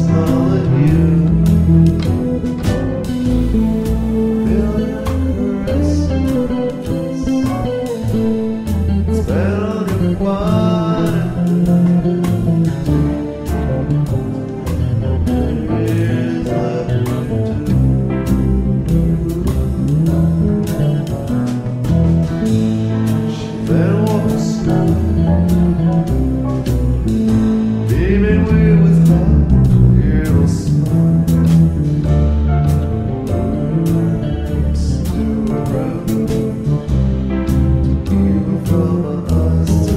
smell of you. Feel your caresses. It's been on your body. Years left to do. She then walks slow, leaving me with her evil smile. Still around, even from my eyes to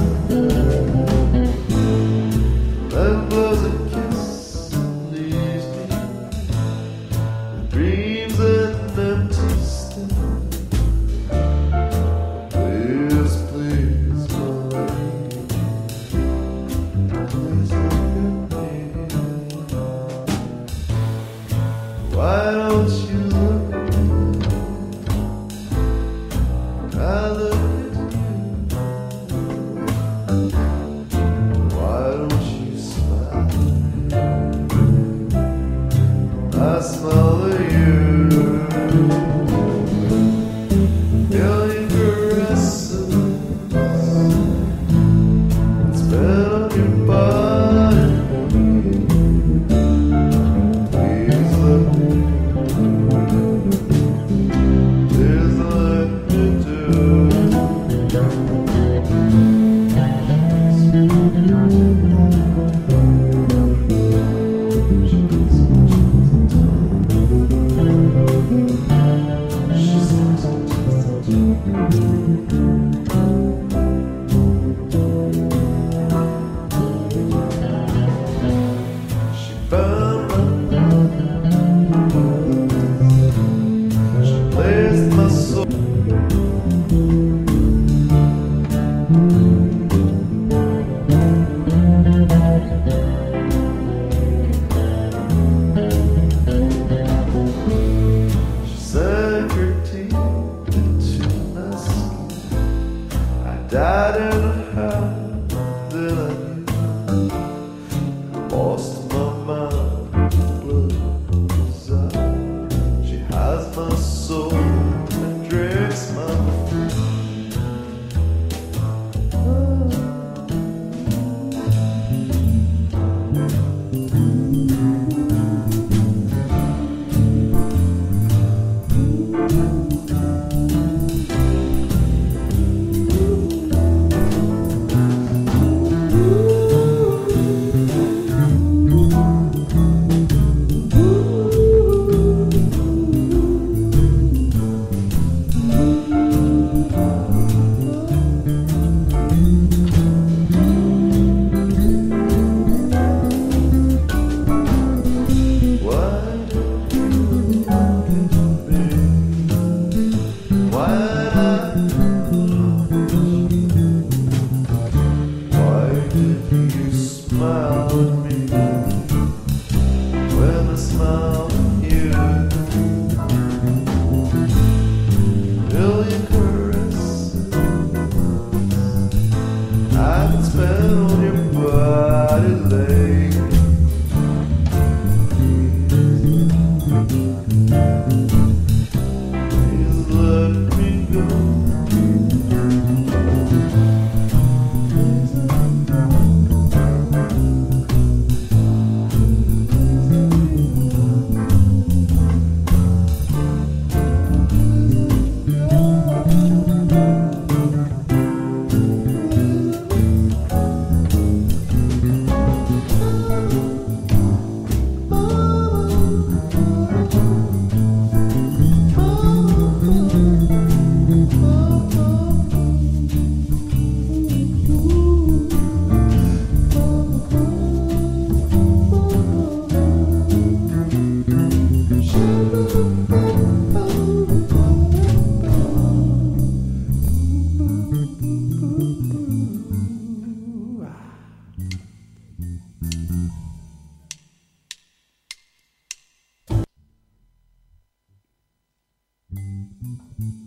then blows a kiss and leaves me with dreams and empty still. Please, please, my lady, please look at me. Why don't you look at me? I look at you. Why don't you smile? I smell of you. Feel your caresses. It's been on your body. Please look at me. Please let me do. She found my love. She placed my soul. She sank her teeth into my skin. I died in a house that I knew. Lost my mind, blood was out. She has my soul and drinks my food. Why did you smile at me when I smiled at you? Feel your caresses. I can spend on your body lately. Please let me go. Mm-hmm.